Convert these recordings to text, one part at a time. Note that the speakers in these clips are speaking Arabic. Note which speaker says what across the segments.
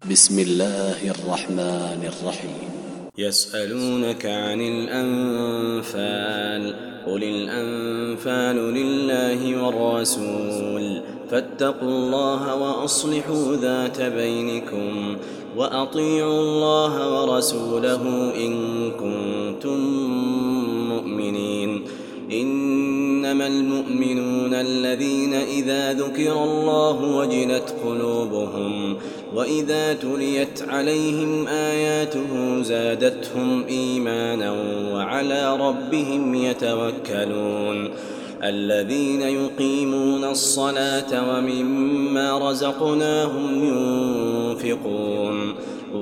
Speaker 1: بسم الله الرحمن الرحيم.
Speaker 2: يسألونك عن الأنفال، قل الأنفال لله والرسول، فاتقوا الله وأصلحوا ذات بينكم، وأطيعوا الله ورسوله إن كنتم مؤمنين. إنما المؤمنون الذين إذا ذكر الله وجلت قلوبهم وإذا تليت عليهم آياته زادتهم إيمانا وعلى ربهم يتوكلون. الذين يقيمون الصلاة ومما رزقناهم ينفقون،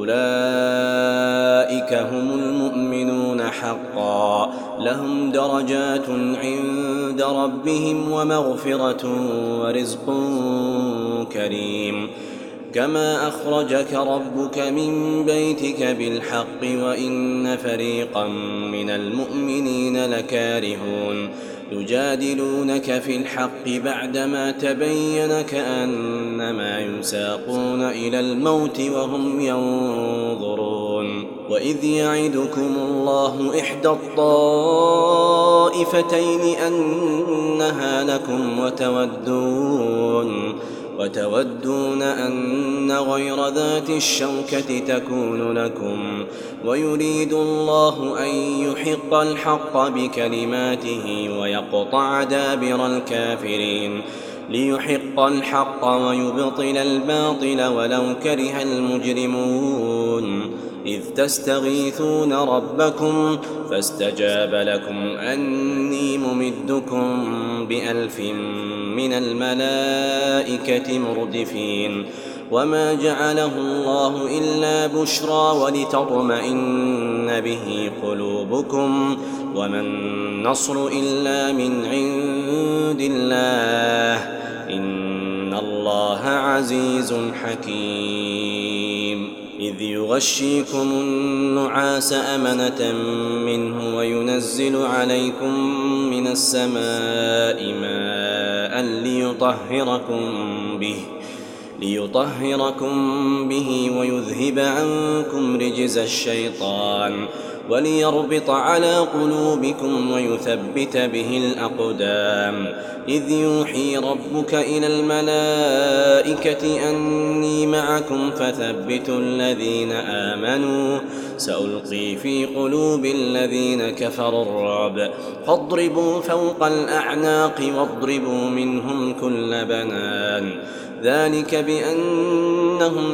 Speaker 2: أولئك هم المؤمنون حقا، لهم درجات عند ربهم ومغفرة ورزق كريم. كما أخرجك ربك من بيتك بالحق وإن فريقا من المؤمنين لكارهون، يجادلونك في الحق بعدما تبين كأنما يساقون إلى الموت وهم ينظرون. وإذ يعدكم الله إحدى الطائفتين أنها لكم وتودون أن غير ذات الشوكة تكون لكم، ويريد الله أن يحق الحق بكلماته ويقطع دابر الكافرين، ليحق الحق ويبطل الباطل ولو كره المجرمون. إذ تستغيثون ربكم فاستجاب لكم أني ممدكم ب1000 من الملائكة مردفين. وما جعله الله إلا بشرى ولتطمئن به قلوبكم، وما النصر إلا من عند الله، إن الله عزيز حكيم. إذ يغشيكم النعاس أمنة منه وينزل عليكم من السماء ماء ليطهركم به ويذهب عنكم رجز الشيطان وليربط على قلوبكم ويثبت به الأقدام. إذ يوحي ربك إلى الملائكة أني معكم فثبتوا الذين آمنوا، سألقي في قلوب الذين كفروا الرعب، فاضربوا فوق الأعناق واضربوا منهم كل بنان. ذلك بأنهم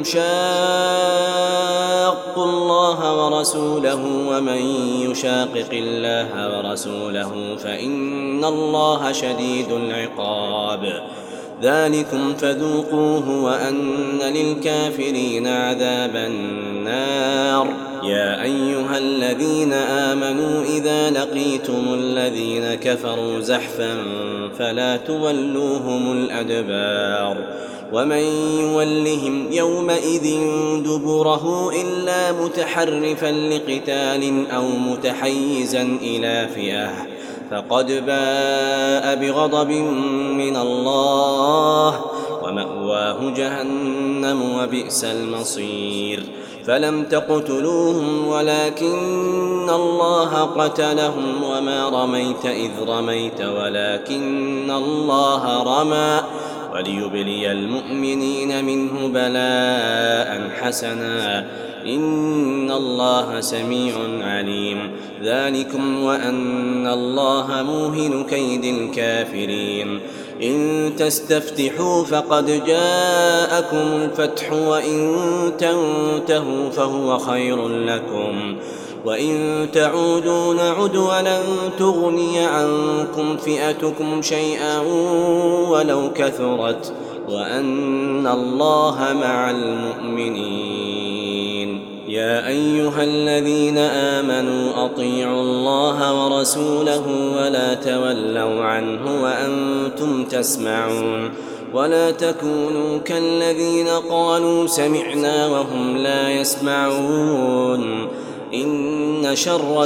Speaker 2: شاقوا الله ورسوله، ومن يشاقق الله ورسوله فإن الله شديد العقاب. ذلكم فذوقوه وأن للكافرين عذاب النار. يا أيها الذين آمنوا إذا لقيتم الذين كفروا زحفا فلا تولوهم الأدبار، ومن يولهم يومئذ دبره إلا متحرفا لقتال أو متحيزا إلى فئة فقد باء بغضب من الله، ومأواه جهنم وبئس المصير. فلم تقتلوهم ولكن الله قتلهم، وما رميت إذ رميت ولكن الله رمى، وليبلي المؤمنين منه بلاء حسنا، إن الله سميع عليم. ذلكم وأن الله موهن كيد الكافرين. إن تستفتحوا فقد جاءكم الفتح، وإن تنتهوا فهو خير لكم، وإن تعودوا نعد ولن تغني عنكم فئتكم شيئا ولو كثرت، وأن الله مع المؤمنين. يا أيها الذين آمنوا أطيعوا الله ورسوله ولا تولوا عنه وأنتم تسمعون، ولا تكونوا كالذين قالوا سمعنا وهم لا يسمعون. إن شر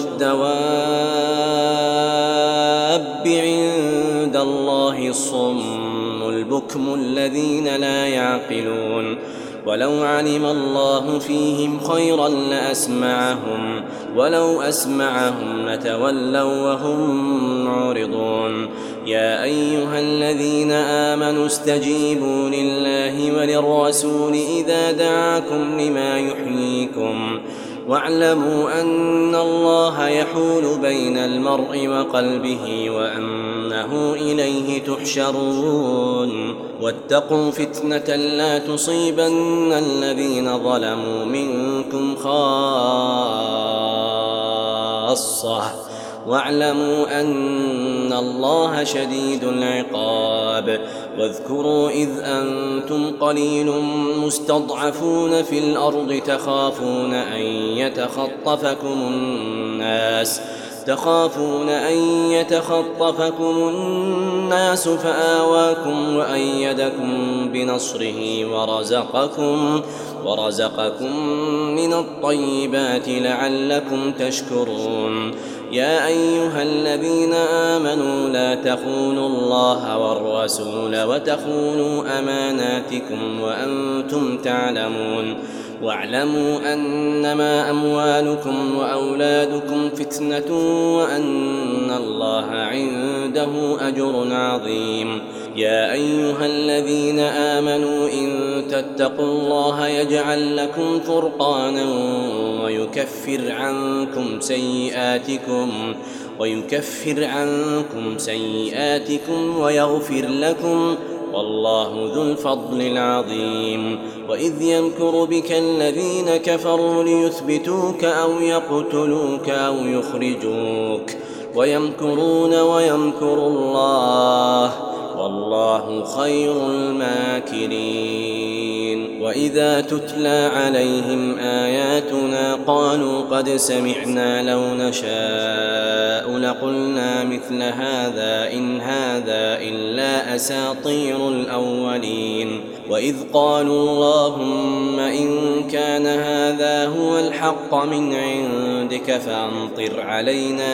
Speaker 2: الدواب عند الله الصم البكم الذين لا يعقلون. ولو علم الله فيهم خيرا لأسمعهم ولو أسمعهم لتولوا وهم معرضون يا أيها الذين آمنوا استجيبوا لله وللرسول إذا دعاكم لما يحييكم واعلموا أن الله يحول بين المرء وقلبه وأنه إليه تحشرون واتقوا فتنة لا تصيبن الذين ظلموا منكم خاصة واعلموا أن الله شديد العقاب واذكروا إذ أنتم قليل مستضعفون في الأرض تخافون أن يتخطفكم الناس فآواكم وأيدكم بنصره ورزقكم من الطيبات لعلكم تشكرون يا أيها الذين آمنوا لا تخونوا الله والرسول وتخونوا أماناتكم وأنتم تعلمون واعلموا أنما أموالكم وأولادكم فتنة وأن الله عنده أجر عظيم يا أيها الذين آمنوا إن تتقوا الله يجعل لكم فرقانا ويكفر عنكم سيئاتكم ويغفر لكم والله ذو الفضل العظيم وإذ يمكر بك الذين كفروا ليثبتوك أو يقتلوك أو يخرجوك ويمكرون ويمكر الله والله خير الماكرين وإذا تتلى عليهم آياتنا قالوا قد سمعنا لو نشاء لقلنا مثل هذا إن هذا إلا أساطير الأولين وإذ قالوا اللهم إن كان هذا هو الحق من عندك فأمطر علينا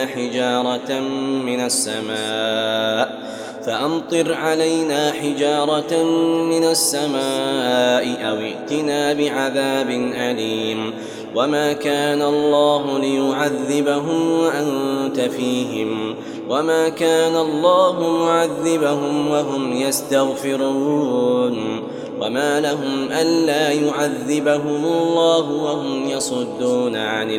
Speaker 2: حجارة من السماء أو ائتنا بعذاب أليم وما كان الله ليعذبهم وأنت فيهم وما كان الله معذبهم وهم يستغفرون وما لهم ألا يعذبهم الله وهم يصدون عن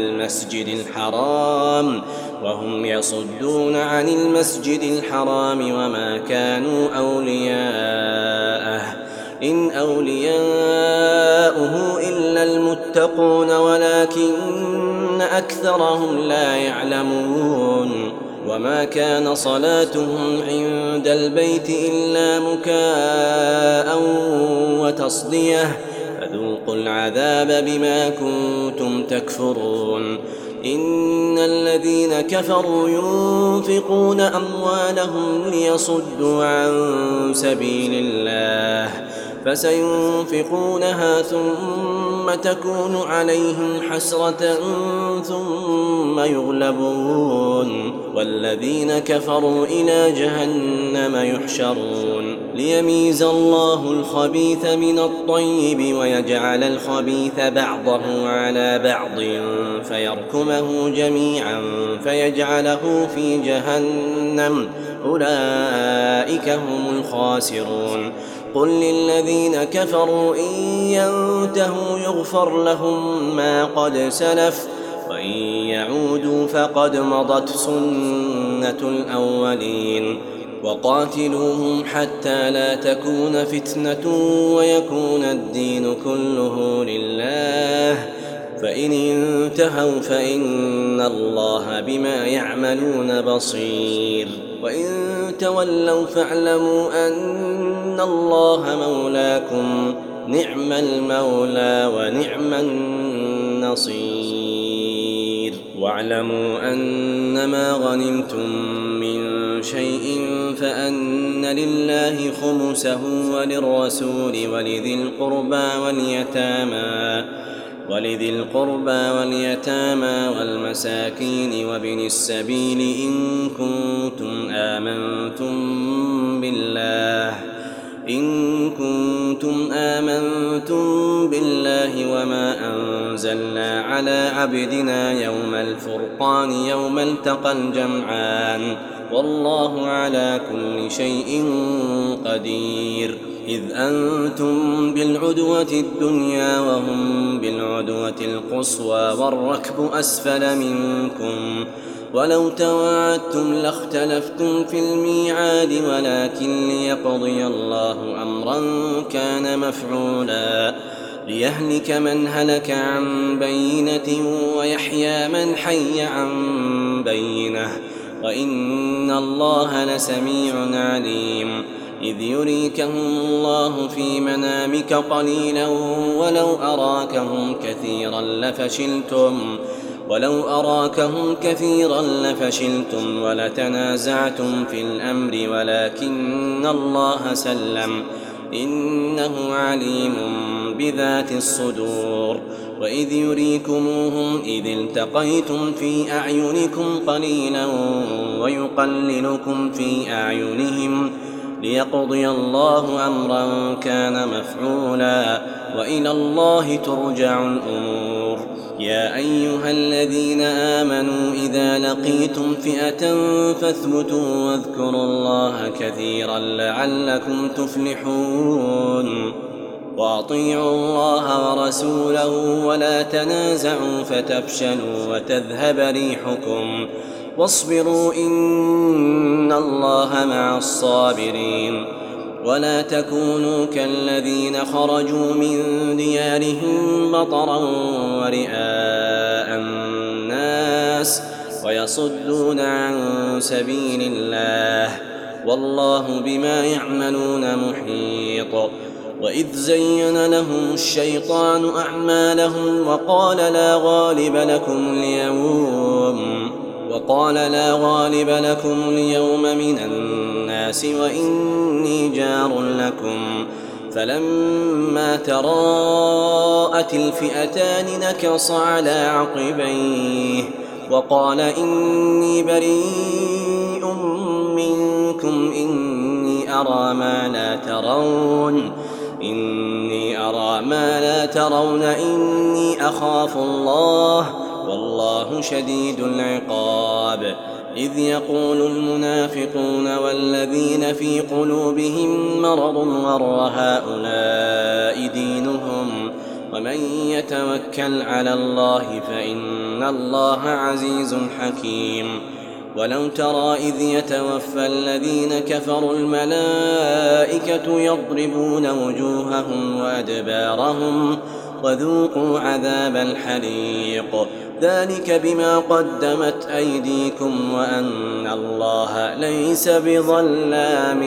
Speaker 2: المسجد الحرام وما كانوا أولياءه إن أولياؤه إلا المتقون ولكن أكثرهم لا يعلمون وما كان صلاتهم عند البيت إلا مكاء وتصدية فذوقوا العذاب بما كنتم تكفرون إن الذين كفروا ينفقون أموالهم ليصدوا عن سبيل الله فسينفقونها ثم تكون عليهم حسرة ثم يغلبون والذين كفروا إلى جهنم يحشرون ليميز الله الخبيث من الطيب ويجعل الخبيث بعضه على بعض فيركمه جميعا فيجعله في جهنم أولئك هم الخاسرون قل للذين كفروا إن ينتهوا يغفر لهم ما قد سلف وإن يعودوا فقد مضت سنة الأولين وقاتلوهم حتى لا تكون فتنة ويكون الدين كله لله فإن انتهوا فإن الله بما يعملون بصير وإن تولوا فاعلموا أن الله مولاكم نعم المولى ونعم النصير واعلموا أنما غنمتم من شيء فأن لله خمسه وللرسول ولذي القربى واليتامى والمساكين وابن السبيل إن كنتم كنتم آمنتم بالله وما أنزلنا على عبدنا يوم الفرقان يوم التقى الجمعان والله على كل شيء قدير. إذ أنتم بالعدوة الدنيا وهم بالعدوة القصوى والركب أسفل منكم ولو تواعدتم لاختلفتم في الميعاد ولكن ليقضي الله أمرا كان مفعولا ليهلك من هلك عن بينة ويحيى من حي عن بينة وإن الله لسميع عليم. إذ يريكهم الله في منامك قليلا ولو أراكهم كثيرا لفشلتم ولتنازعتم في الأمر ولكن الله سلم إنه عليم بذات الصدور. وإذ يريكموهم إذ التقيتم في أعينكم قليلا ويقللكم في أعينهم ليقضي الله أمرا كان مفعولا وإلى الله ترجع الأمور. يا أيها الذين آمنوا إذا لقيتم فئة فاثبتوا واذكروا الله كثيرا لعلكم تفلحون. وأطيعوا الله ورسوله ولا تنازعوا فتفشلوا وتذهب ريحكم واصبروا إن الله مع الصابرين. ولا تكونوا كالذين خرجوا من ديارهم بطرا ورئاء الناس ويصدون عن سبيل الله والله بما يعملون محيط. وإذ زين لهم الشيطان أعمالهم وقال لا غالب لكم اليوم من الناس وإني جار لكم فلما تراءت الفئتان نكص على عقبيه وقال إني بريء منكم إني أرى ما لا ترون إني أخاف الله والله شديد العقاب. إذ يقول المنافقون والذين في قلوبهم مرض غر هؤلاء دينهم ومن يتوكل على الله فإن الله عزيز حكيم. ولو ترى إذ يتوفى الذين كفروا الملائكة يضربون وجوههم وأدبارهم وذوقوا عذاب الحريق ذلك بما قدمت أيديكم وأن الله ليس بظلام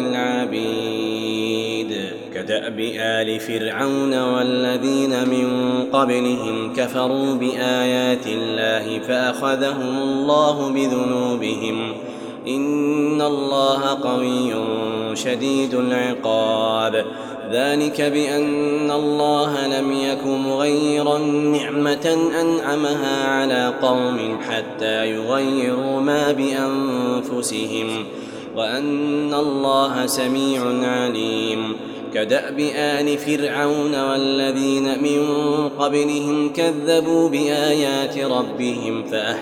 Speaker 2: للعبيد. كدأب آل فرعون والذين من قبلهم كفروا بآيات الله فأخذهم الله بذنوبهم إن الله قوي شديد العقاب. ذلك بأن الله لم يك مغيرا نعمة أنعمها على قوم حتى يغيروا ما بأنفسهم وأن الله سميع عليم. كدأب آل فرعون والذين من قبلهم كذبوا بآيات ربهم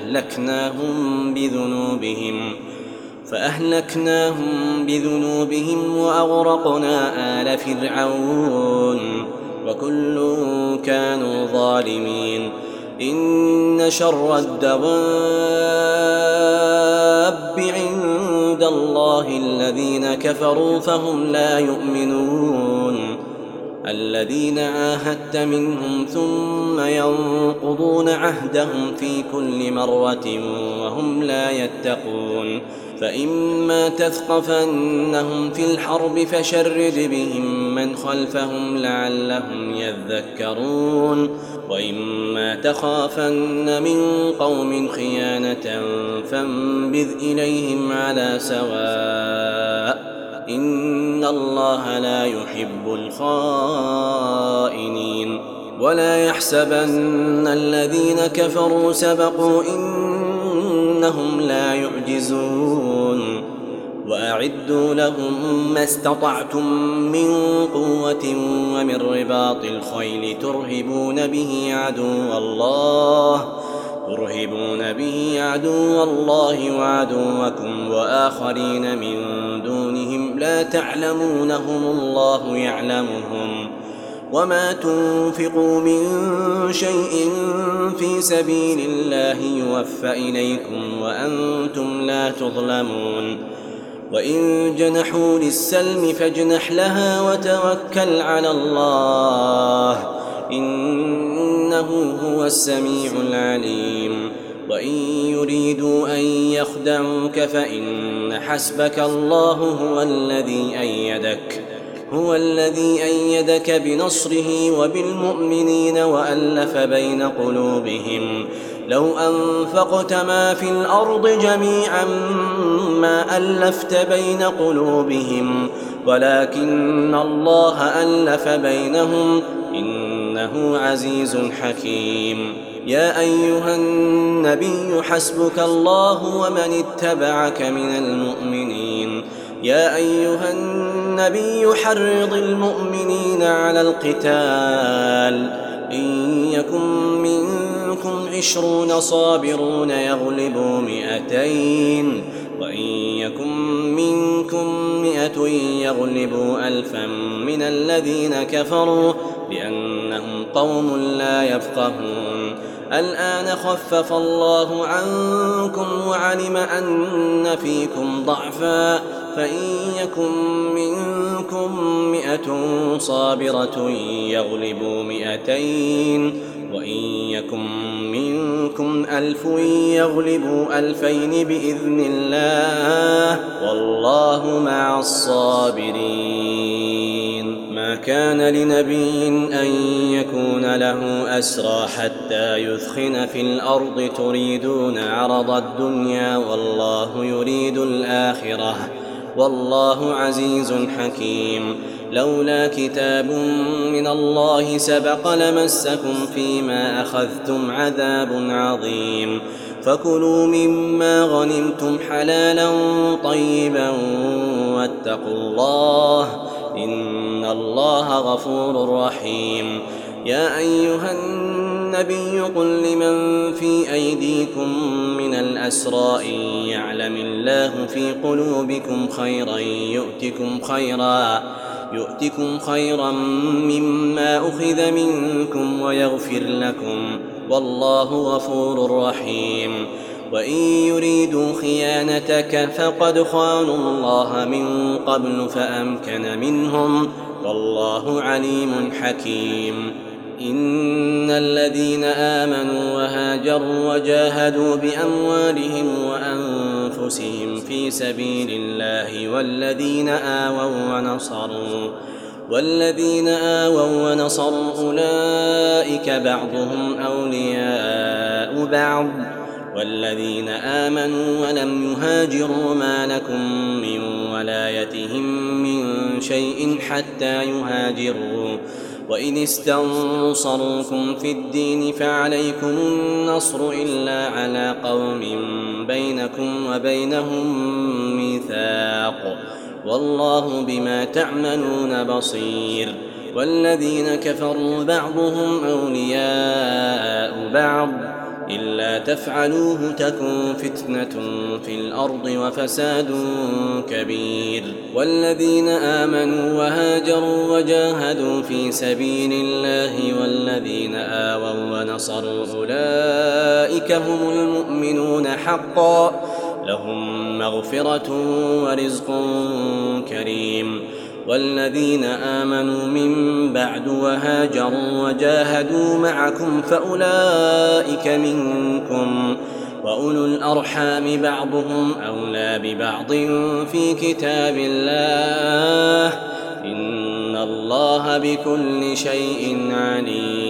Speaker 2: فأهلكناهم بذنوبهم وأغرقنا آل فرعون وكل كانوا ظالمين. إن شر الدواب عند الله الذين كفروا فهم لا يؤمنون الذين عاهدت منهم ثم ينقضون عهدهم في كل مرة وهم لا يتقون. فإما تثقفنهم في الحرب فشرد بهم من خلفهم لعلهم يذكرون وإما تخافن من قوم خيانة فانبذ إليهم على سواء إن الله لا يحب الخائنين. ولا يحسبن الذين كفروا سبقوا إنهم لا يعجزون وأعدوا لهم ما استطعتم من قوة ومن رباط الخيل ترهبون به عدو الله وعدوكم وآخرين من دونهم لا تعلمونهم الله يعلمهم. وما تنفقوا من شيء في سبيل الله يوفى إليكم وأنتم لا تظلمون. وإن جنحوا للسلم فاجنح لها وتوكل على الله إنه هو السميع العليم. وإن يريدوا أن يخدعوك فإن حسبك الله هو الذي أيدك بنصره وبالمؤمنين وألف بين قلوبهم. لو أنفقت ما في الأرض جميعا ما ألفت بين قلوبهم ولكن الله ألف بينهم إنه عزيز حكيم. يا أيها النبي حسبك الله ومن اتبعك من المؤمنين. يا أيها النبي حرض المؤمنين على القتال إن يكن منكم 20 صابرون يغلبوا 200 وإن يكن منكم 100 يغلبوا 1000 من الذين كفروا بأنهم قوم لا يفقهون. الآن خفف الله عنكم وعلم أن فيكم ضعفا فإن يكن منكم 100 صابرة يغلبوا 200 وإن يكن منكم 1000 يغلبوا 2000 بإذن الله والله مع الصابرين. ما كان لنبي أن يكون له أسرى حتى يثخن في الأرض تريدون عرض الدنيا والله يريد الآخرة والله عزيز حكيم. لولا كتاب من الله سبق لمسكم فيما أخذتم عذاب عظيم. فكلوا مما غنمتم حلالا طيبا واتقوا الله إن الله غفور رحيم. يا أيها النبي قل لمن في أيديكم من الأسرى إن يعلم الله في قلوبكم خيرا يؤتكم خيرا مما أخذ منكم ويغفر لكم والله غفور رحيم. وإن يريدوا خيانتك فقد خانوا الله من قبل فأمكن منهم والله عليم حكيم. إن الذين آمنوا وهاجروا وجاهدوا بأموالهم وأنفسهم في سبيل الله والذين آووا ونصروا أولئك بعضهم أولياء بعض والذين آمنوا ولم يهاجروا ما لكم من ولايتهم من شيء حتى يهاجروا. وإن استنصروكم في الدين فعليكم النصر إلا على قوم بينكم وبينهم ميثاق والله بما تعملون بصير. والذين كفروا بعضهم أولياء بعض إلا تفعلوه تكن فتنة في الأرض وفساد كبير. والذين آمنوا وهاجروا وجاهدوا في سبيل الله والذين آووا ونصروا أولئك هم المؤمنون حقا لهم مغفرة ورزق كريم. والذين آمنوا من بعد وهاجروا وجاهدوا معكم فأولئك منكم وأولو الأرحام بعضهم أولى ببعض في كتاب الله إن الله بكل شيء عليم.